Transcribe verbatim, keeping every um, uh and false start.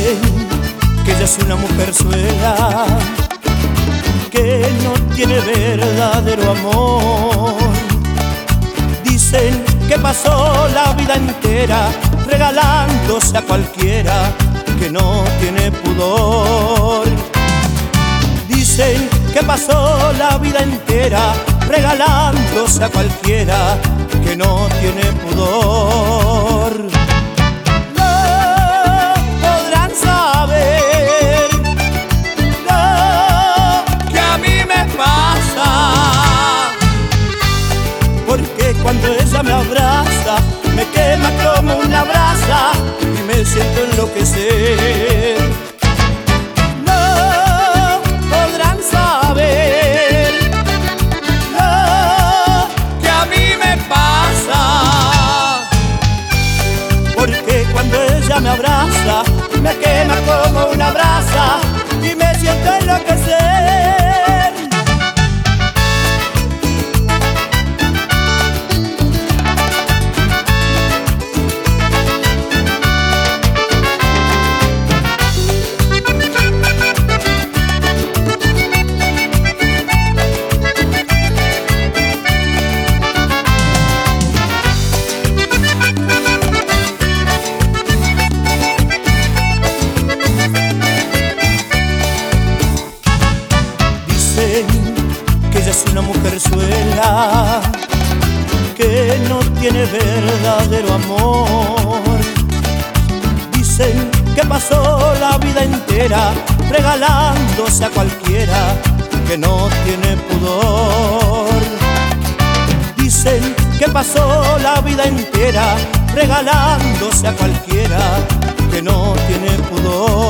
Dicen que ella es una mujerzuela, que no tiene verdadero amor. Dicen que pasó la vida entera regalándose a cualquiera, que no tiene pudor. Dicen que pasó la vida entera regalándose a cualquiera, que no tiene pudor. No podrán saber lo que a mí me pasa, porque cuando ella me abraza me quema como una brasa y me siento enloquecer. Me abraza, me quema como una brasa y me siento enloquecer. Que ella es una mujerzuela, que no tiene verdadero amor. Dicen que pasó la vida entera regalándose a cualquiera, que no tiene pudor. Dicen que pasó la vida entera regalándose a cualquiera, que no tiene pudor.